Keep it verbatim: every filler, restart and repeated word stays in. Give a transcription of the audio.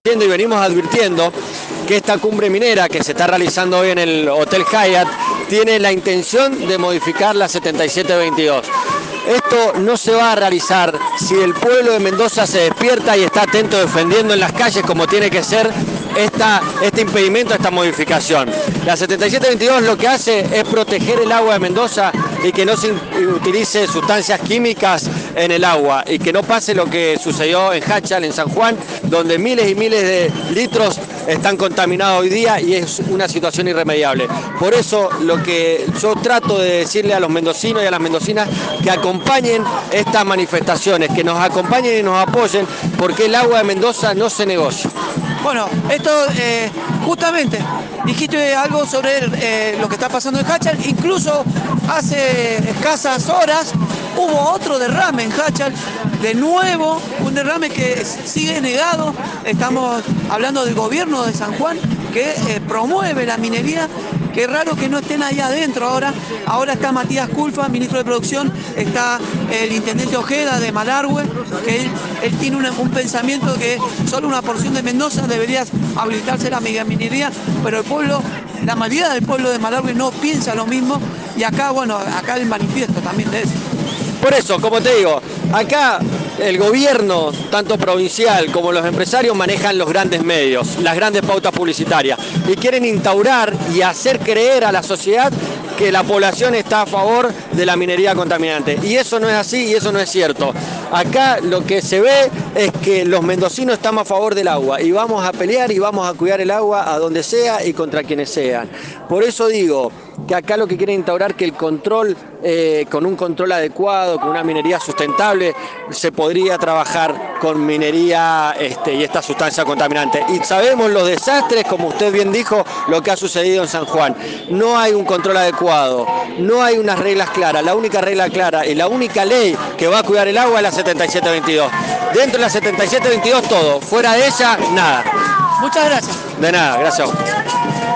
Y venimos advirtiendo que esta cumbre minera que se está realizando hoy en el Hotel Hyatt tiene la intención de modificar la setenta y siete veintidós. Esto no se va a realizar si el pueblo de Mendoza se despierta y está atento defendiendo en las calles como tiene que ser esta, este impedimento, esta modificación. La setenta y siete veintidós lo que hace es proteger el agua de Mendoza y que no se utilice sustancias químicas en el agua y que no pase lo que sucedió en Hachal, en San Juan, donde miles y miles de litros están contaminados hoy día y es una situación irremediable. Por eso lo que yo trato de decirle a los mendocinos y a las mendocinas que acompañen estas manifestaciones, que nos acompañen y nos apoyen, porque el agua de Mendoza no se negocia. Bueno, esto eh, justamente dijiste algo sobre eh, lo que está pasando en Hachal. Incluso hace escasas horas hubo otro derrame en Hachal, de nuevo un derrame que sigue negado. Estamos hablando del gobierno de San Juan que eh, promueve la minería. Qué raro que no estén ahí adentro ahora. Ahora está Matías Culfa, ministro de Producción, está el intendente Ojeda de Malargüe, que él, él tiene una, un pensamiento que solo una porción de Mendoza debería habilitarse la minería, pero el pueblo, la mayoría del pueblo de Malargüe no piensa lo mismo, y acá, bueno, acá el manifiesto también de eso. Por eso, como te digo, acá el gobierno, tanto provincial como los empresarios, manejan los grandes medios, las grandes pautas publicitarias, y quieren instaurar y hacer creer a la sociedad que la población está a favor de la minería contaminante. Y eso no es así y eso no es cierto. Acá lo que se ve es que los mendocinos estamos a favor del agua y vamos a pelear y vamos a cuidar el agua a donde sea y contra quienes sean. Por eso digo que acá lo que quieren instaurar que el control, eh, con un control adecuado, con una minería sustentable, se podría trabajar con minería este, y esta sustancia contaminante. Y sabemos los desastres, como usted bien dijo, lo que ha sucedido en San Juan. No hay un control adecuado, no hay unas reglas claras. La única regla clara y la única ley que va a cuidar el agua es la setenta y siete veintidós. Dentro de la setenta y siete veintidós todo, fuera de ella, nada. Muchas gracias. De nada, gracias a usted.